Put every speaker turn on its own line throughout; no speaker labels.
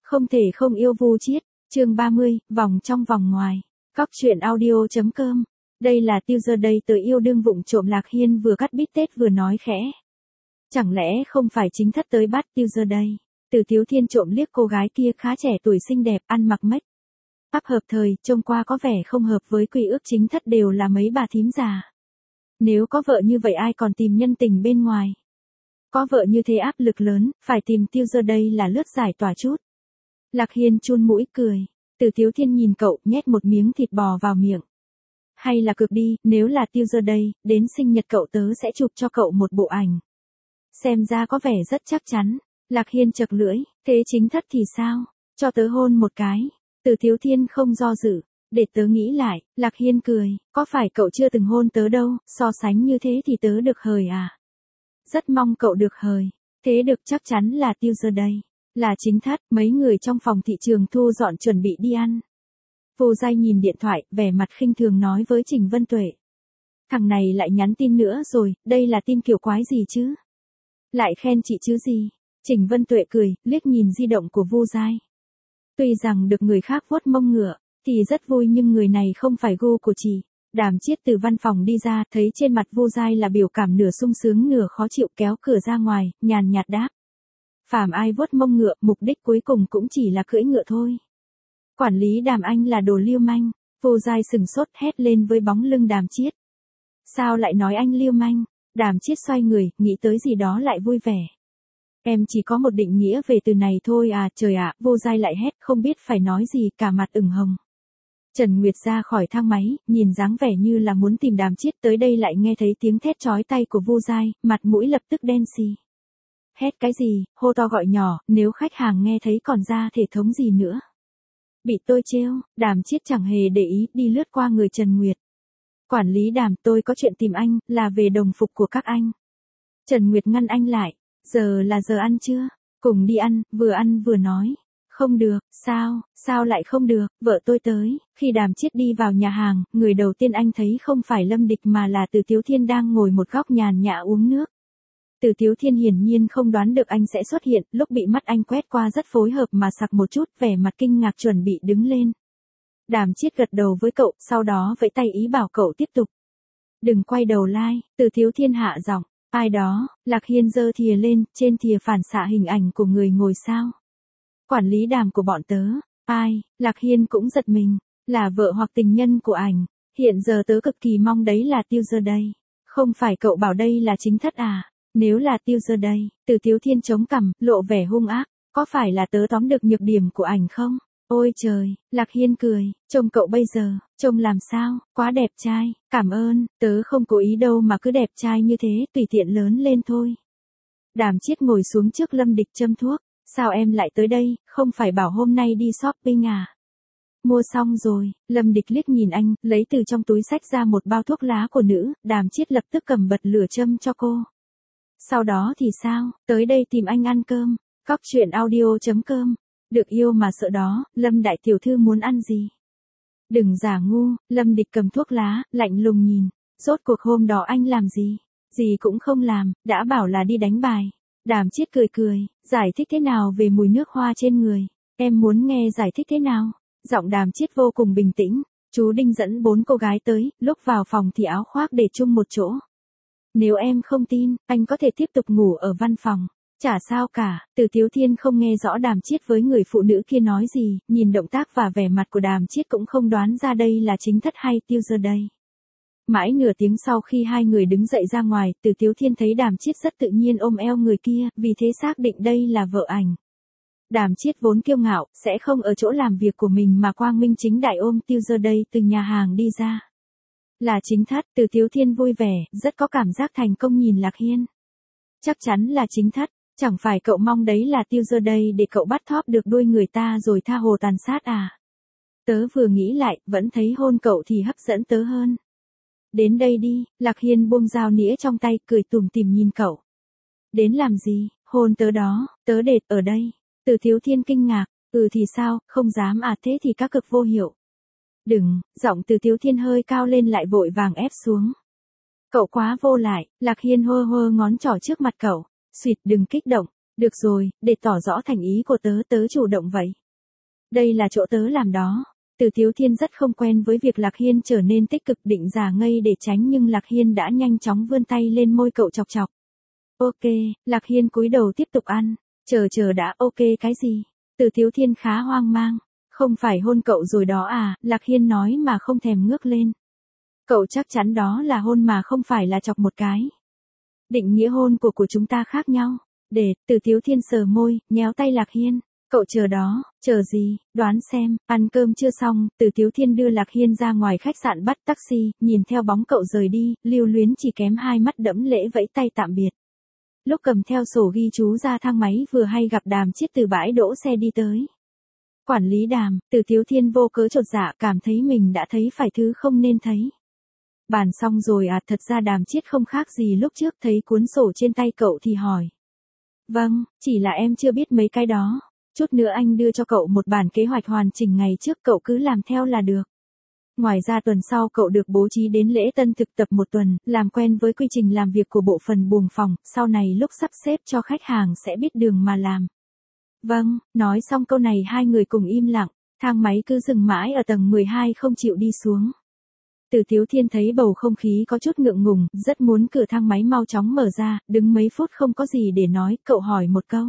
Không thể không yêu Vu Chiết, chương 30, vòng trong vòng ngoài. Cóc truyện audio.com. Đây là Tiêu Giờ Đây tới yêu đương vụng trộm. Lạc Hiên vừa cắt bít tết vừa nói khẽ. Chẳng lẽ không phải chính thất tới bắt Tiêu Giờ Đây? Từ Tiếu Thiên trộm liếc cô gái kia khá trẻ tuổi xinh đẹp, ăn mặc make up hợp thời, trông qua có vẻ không hợp với quy ước chính thất đều là mấy bà thím già. Nếu có vợ như vậy ai còn tìm nhân tình bên ngoài? Có vợ như thế áp lực lớn, phải tìm Tiêu Giờ Đây là lướt giải tỏa chút. Lạc Hiên chun mũi cười. Từ Tiếu Thiên nhìn cậu, nhét một miếng thịt bò vào miệng. Hay là cực đi, nếu là Tiêu Giờ Đây, đến sinh nhật cậu tớ sẽ chụp cho cậu một bộ ảnh. Xem ra có vẻ rất chắc chắn. Lạc Hiên chật lưỡi, thế chính thất thì sao? Cho tớ hôn một cái. Từ Tiếu Thiên không do dự. Để tớ nghĩ lại. Lạc Hiên cười, có phải cậu chưa từng hôn tớ đâu, so sánh như thế thì tớ được hời à? Rất mong cậu được hời. Thế được chắc chắn là Tiêu Giờ Đây. Là chính thất, mấy người trong phòng thị trường thu dọn chuẩn bị đi ăn. Vô Giai nhìn điện thoại, vẻ mặt khinh thường nói với Trình Vân Tuệ. Thằng này lại nhắn tin nữa rồi, đây là tin kiểu quái gì chứ? Lại khen chị chứ gì? Trình Vân Tuệ cười, liếc nhìn di động của Vô Giai. Tuy rằng được người khác vuốt mông ngựa, thì rất vui nhưng người này không phải gu của chị. Đàm Chiết từ văn phòng đi ra, thấy trên mặt Vô Giai là biểu cảm nửa sung sướng nửa khó chịu, kéo cửa ra ngoài, nhàn nhạt đáp. Phàm ai vuốt mông ngựa, mục đích cuối cùng cũng chỉ là cưỡi ngựa thôi. Quản lý Đàm anh là đồ lưu manh. Vô Giai sừng sốt hét lên với bóng lưng Đàm Chiết. Sao lại nói anh lưu manh? Đàm Chiết xoay người, nghĩ tới gì đó lại vui vẻ. Em chỉ có một định nghĩa về từ này thôi à, trời ạ, Vô Giai lại hét, không biết phải nói gì, cả mặt ửng hồng. Trần Nguyệt ra khỏi thang máy, nhìn dáng vẻ như là muốn tìm Đàm Chiết, tới đây lại nghe thấy tiếng thét chói tai của Vô Giai, mặt mũi lập tức đen xì. Hét cái gì, hô to gọi nhỏ, nếu khách hàng nghe thấy còn ra thể thống gì nữa. Bị tôi trêu, Đàm Chiết chẳng hề để ý, đi lướt qua người Trần Nguyệt. Quản lý Đàm, tôi có chuyện tìm anh, là về đồng phục của các anh. Trần Nguyệt ngăn anh lại, giờ là giờ ăn chưa? Cùng đi ăn vừa nói. Không được, sao lại không được, vợ tôi tới. Khi Đàm Chiết đi vào nhà hàng, người đầu tiên anh thấy không phải Lâm Địch mà là Từ Tiếu Thiên đang ngồi một góc nhàn nhã uống nước. Từ Tiếu Thiên hiển nhiên không đoán được anh sẽ xuất hiện, lúc bị mắt anh quét qua rất phối hợp mà sặc một chút, vẻ mặt kinh ngạc chuẩn bị đứng lên. Đàm Chiết gật đầu với cậu, sau đó vẫy tay ý bảo cậu tiếp tục. Đừng quay đầu like. Từ Tiếu Thiên hạ giọng. Ai đó? Lạc Hiên giơ thìa lên, trên thìa phản xạ hình ảnh của người ngồi sao. Quản lý Đàm của bọn tớ. Ai? Lạc Hiên cũng giật mình. Là vợ hoặc tình nhân của ảnh. Hiện giờ tớ cực kỳ mong đấy là Tiêu Giờ Đây. Không phải cậu bảo đây là chính thất à? Nếu là Tiêu Giờ Đây, Từ Tiếu Thiên chống cằm, lộ vẻ hung ác. Có phải là tớ tóm được nhược điểm của ảnh không? Ôi trời, Lạc Hiên cười, trông cậu bây giờ, trông làm sao, quá đẹp trai, cảm ơn, tớ không cố ý đâu mà cứ đẹp trai như thế, tùy tiện lớn lên thôi. Đàm Chiết ngồi xuống trước Lâm Địch châm thuốc, sao em lại tới đây, không phải bảo hôm nay đi shopping à? Mua xong rồi, Lâm Địch liếc nhìn anh, lấy từ trong túi xách ra một bao thuốc lá của nữ, Đàm Chiết lập tức cầm bật lửa châm cho cô. Sau đó thì sao, tới đây tìm anh ăn cơm, cóc truyện audio.com. Được yêu mà sợ đó, Lâm đại tiểu thư muốn ăn gì? Đừng giả ngu, Lâm Địch cầm thuốc lá, lạnh lùng nhìn. Rốt cuộc hôm đó anh làm gì? Gì cũng không làm, đã bảo là đi đánh bài. Đàm Chiết cười cười, giải thích thế nào về mùi nước hoa trên người? Em muốn nghe giải thích thế nào? Giọng Đàm Chiết vô cùng bình tĩnh. Chú Đinh dẫn 4 cô gái tới, lúc vào phòng thì áo khoác để chung một chỗ. Nếu em không tin, anh có thể tiếp tục ngủ ở văn phòng. Chả sao cả. Từ Tiếu Thiên không nghe rõ Đàm Chiết với người phụ nữ kia nói gì, nhìn động tác và vẻ mặt của Đàm Chiết cũng không đoán ra đây là chính thất hay Tiêu Giờ Đây. Mãi nửa tiếng sau khi hai người đứng dậy ra ngoài, Từ Tiếu Thiên thấy Đàm Chiết rất tự nhiên ôm eo người kia, vì thế xác định đây là vợ ảnh. Đàm Chiết vốn kiêu ngạo, sẽ không ở chỗ làm việc của mình mà quang minh chính đại ôm Tiêu Giờ Đây từ nhà hàng đi ra. Là chính thất, Từ Tiếu Thiên vui vẻ, rất có cảm giác thành công nhìn Lạc Hiên. Chắc chắn là chính thất. Chẳng phải cậu mong đấy là Tiêu Giờ Đây để cậu bắt thóp được đuôi người ta rồi tha hồ tàn sát à? Tớ vừa nghĩ lại, vẫn thấy hôn cậu thì hấp dẫn tớ hơn. Đến đây đi, Lạc Hiên buông dao nĩa trong tay, cười tủm tỉm nhìn cậu. Đến làm gì, hôn tớ đó, tớ đệt ở đây. Từ Tiếu Thiên kinh ngạc, thì sao, không dám à, thế thì các cực vô hiệu. Đừng, giọng Từ Tiếu Thiên hơi cao lên lại vội vàng ép xuống. Cậu quá vô lại, Lạc Hiên hơ hơ ngón trỏ trước mặt cậu. Xuyệt, đừng kích động, Được rồi, để tỏ rõ thành ý của tớ, tớ chủ động vậy. Đây là chỗ tớ làm đó. Từ Tiếu Thiên rất không quen với việc Lạc Hiên trở nên tích cực định giả ngây để tránh nhưng Lạc Hiên đã nhanh chóng vươn tay lên môi cậu chọc chọc. Ok, Lạc Hiên cúi đầu tiếp tục ăn. Chờ đã, ok cái gì? Từ Tiếu Thiên khá hoang mang. Không phải hôn cậu rồi đó à, Lạc Hiên nói mà không thèm ngước lên. Cậu chắc chắn đó là hôn mà không phải là chọc một cái. Định nghĩa hôn của chúng ta khác nhau. Để, Từ Tiếu Thiên sờ môi, nhéo tay Lạc Hiên. Cậu chờ đó, chờ gì, đoán xem, ăn cơm chưa xong, Từ Tiếu Thiên đưa Lạc Hiên ra ngoài khách sạn bắt taxi, nhìn theo bóng cậu rời đi, Lưu Luyến chỉ kém hai mắt đẫm lễ vẫy tay tạm biệt. Lúc cầm theo sổ ghi chú ra thang máy vừa hay gặp Đàm Chiết từ bãi đỗ xe đi tới. Quản lý Đàm, Từ Tiếu Thiên vô cớ chột dạ cảm thấy mình đã thấy phải thứ không nên thấy. Bàn xong rồi à, thật ra Đàm Chiết không khác gì lúc trước thấy cuốn sổ trên tay cậu thì hỏi. Vâng, chỉ là em chưa biết mấy cái đó. Chút nữa anh đưa cho cậu một bản kế hoạch hoàn chỉnh ngày trước cậu cứ làm theo là được. Ngoài ra tuần sau cậu được bố trí đến lễ tân thực tập một tuần, làm quen với quy trình làm việc của bộ phận buồng phòng, sau này lúc sắp xếp cho khách hàng sẽ biết đường mà làm. Vâng, nói xong câu này hai người cùng im lặng, thang máy cứ dừng mãi ở tầng 12 không chịu đi xuống. Từ Tiếu Thiên thấy bầu không khí có chút ngượng ngùng, rất muốn cửa thang máy mau chóng mở ra, đứng mấy phút không có gì để nói, cậu hỏi một câu.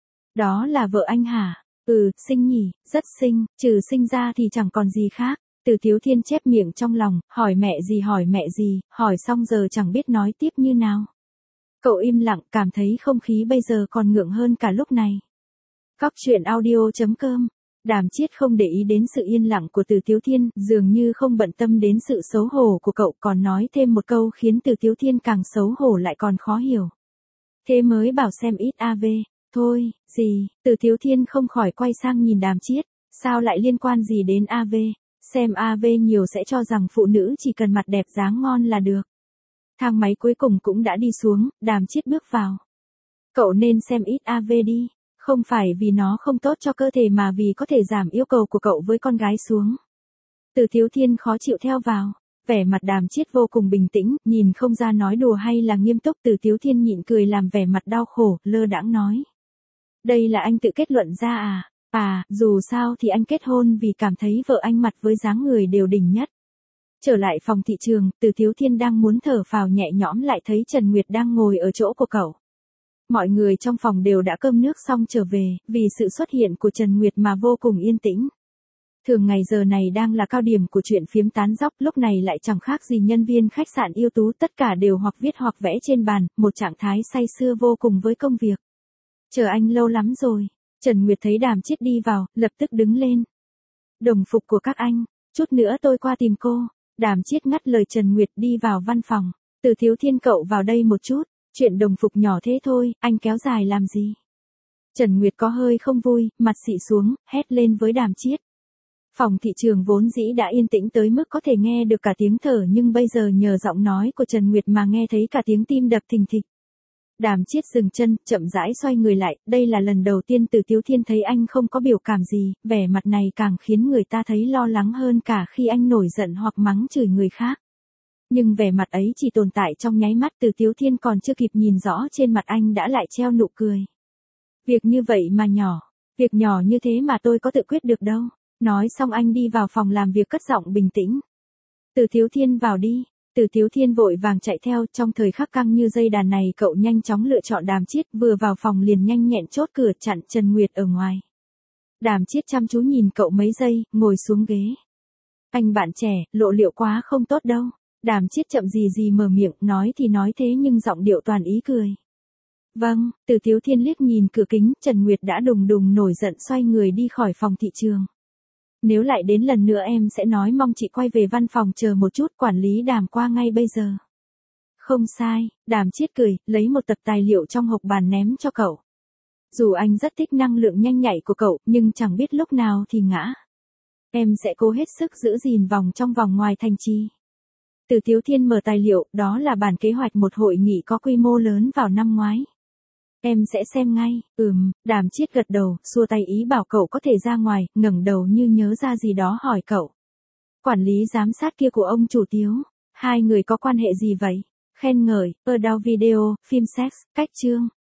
Đó là vợ anh hả? Ừ, xinh nhỉ, rất xinh, trừ xinh ra thì chẳng còn gì khác. Từ Tiếu Thiên chép miệng trong lòng, hỏi mẹ gì, hỏi xong giờ chẳng biết nói tiếp như nào. Cậu im lặng, cảm thấy không khí bây giờ còn ngượng hơn cả lúc này. Cóc truyện audio.com. Đàm Chiết không để ý đến sự yên lặng của Từ Tiếu Thiên, dường như không bận tâm đến sự xấu hổ của cậu, còn nói thêm một câu khiến Từ Tiếu Thiên càng xấu hổ lại còn khó hiểu. Thế mới bảo xem ít AV. Thôi, gì, Từ Tiếu Thiên không khỏi quay sang nhìn Đàm Chiết, sao lại liên quan gì đến AV, xem AV nhiều sẽ cho rằng phụ nữ chỉ cần mặt đẹp dáng ngon là được. Thang máy cuối cùng cũng đã đi xuống, Đàm Chiết bước vào. Cậu nên xem ít AV đi, không phải vì nó không tốt cho cơ thể mà vì có thể giảm yêu cầu của cậu với con gái xuống. Từ Tiếu Thiên khó chịu theo vào. Vẻ mặt Đàm Chiết vô cùng bình tĩnh, nhìn không ra nói đùa hay là nghiêm túc. Từ Tiếu Thiên nhịn cười làm vẻ mặt đau khổ, lơ đãng nói. Đây là anh tự kết luận ra à? À, dù sao thì anh kết hôn vì cảm thấy vợ anh mặt với dáng người đều đỉnh nhất. Trở lại phòng thị trường, Từ Tiếu Thiên đang muốn thở phào nhẹ nhõm lại thấy Trần Nguyệt đang ngồi ở chỗ của cậu. Mọi người trong phòng đều đã cơm nước xong trở về, vì sự xuất hiện của Trần Nguyệt mà vô cùng yên tĩnh. Thường ngày giờ này đang là cao điểm của chuyện phiếm tán dóc, lúc này lại chẳng khác gì nhân viên khách sạn ưu tú, tất cả đều hoặc viết hoặc vẽ trên bàn, một trạng thái say sưa vô cùng với công việc. Chờ anh lâu lắm rồi. Trần Nguyệt thấy Đàm Chiết đi vào, lập tức đứng lên. Đồng phục của các anh, chút nữa tôi qua tìm cô. Đàm Chiết ngắt lời Trần Nguyệt đi vào văn phòng. Từ Tiếu Thiên cậu vào đây một chút, chuyện đồng phục nhỏ thế thôi, anh kéo dài làm gì? Trần Nguyệt có hơi không vui, mặt xị xuống, hét lên với Đàm Chiết. Phòng thị trường vốn dĩ đã yên tĩnh tới mức có thể nghe được cả tiếng thở nhưng bây giờ nhờ giọng nói của Trần Nguyệt mà nghe thấy cả tiếng tim đập thình thịch. Đàm Chiết dừng chân, chậm rãi xoay người lại, đây là lần đầu tiên Từ Tiếu Thiên thấy anh không có biểu cảm gì, vẻ mặt này càng khiến người ta thấy lo lắng hơn cả khi anh nổi giận hoặc mắng chửi người khác. Nhưng vẻ mặt ấy chỉ tồn tại trong nháy mắt, Từ Tiếu Thiên còn chưa kịp nhìn rõ trên mặt anh đã lại treo nụ cười. Việc như vậy mà nhỏ, việc nhỏ như thế mà tôi có tự quyết được đâu. Nói xong anh đi vào phòng làm việc cất giọng bình tĩnh. Từ Tiếu Thiên vào đi. Từ Tiếu Thiên vội vàng chạy theo, trong thời khắc căng như dây đàn này cậu nhanh chóng lựa chọn Đàm Chiết, vừa vào phòng liền nhanh nhẹn chốt cửa chặn Trần Nguyệt ở ngoài. Đàm Chiết chăm chú nhìn cậu mấy giây, ngồi xuống ghế. Anh bạn trẻ, lộ liễu quá không tốt đâu. Đàm Chiết chậm gì mở miệng, nói thì nói thế nhưng giọng điệu toàn ý cười. Vâng, Từ Tiếu Thiên liếc nhìn cửa kính, Trần Nguyệt đã đùng đùng nổi giận xoay người đi khỏi phòng thị trường. Nếu lại đến lần nữa em sẽ nói mong chị quay về văn phòng chờ một chút, quản lý Đàm qua ngay bây giờ. Không sai, Đàm Chiết cười, lấy một tập tài liệu trong hộp bàn ném cho cậu. Dù anh rất thích năng lượng nhanh nhạy của cậu, nhưng chẳng biết lúc nào thì ngã. Em sẽ cố hết sức giữ gìn vòng trong vòng ngoài thành trì. Từ Tiếu Thiên mở tài liệu, đó là bản kế hoạch một hội nghị có quy mô lớn vào năm ngoái. Em sẽ xem ngay, Đàm Chiết gật đầu, xua tay ý bảo cậu có thể ra ngoài, ngẩng đầu như nhớ ra gì đó hỏi cậu. Quản lý giám sát kia của ông chủ Tiếu, hai người có quan hệ gì vậy? Khen ngợi, ở đào video, phim sex, cách chương.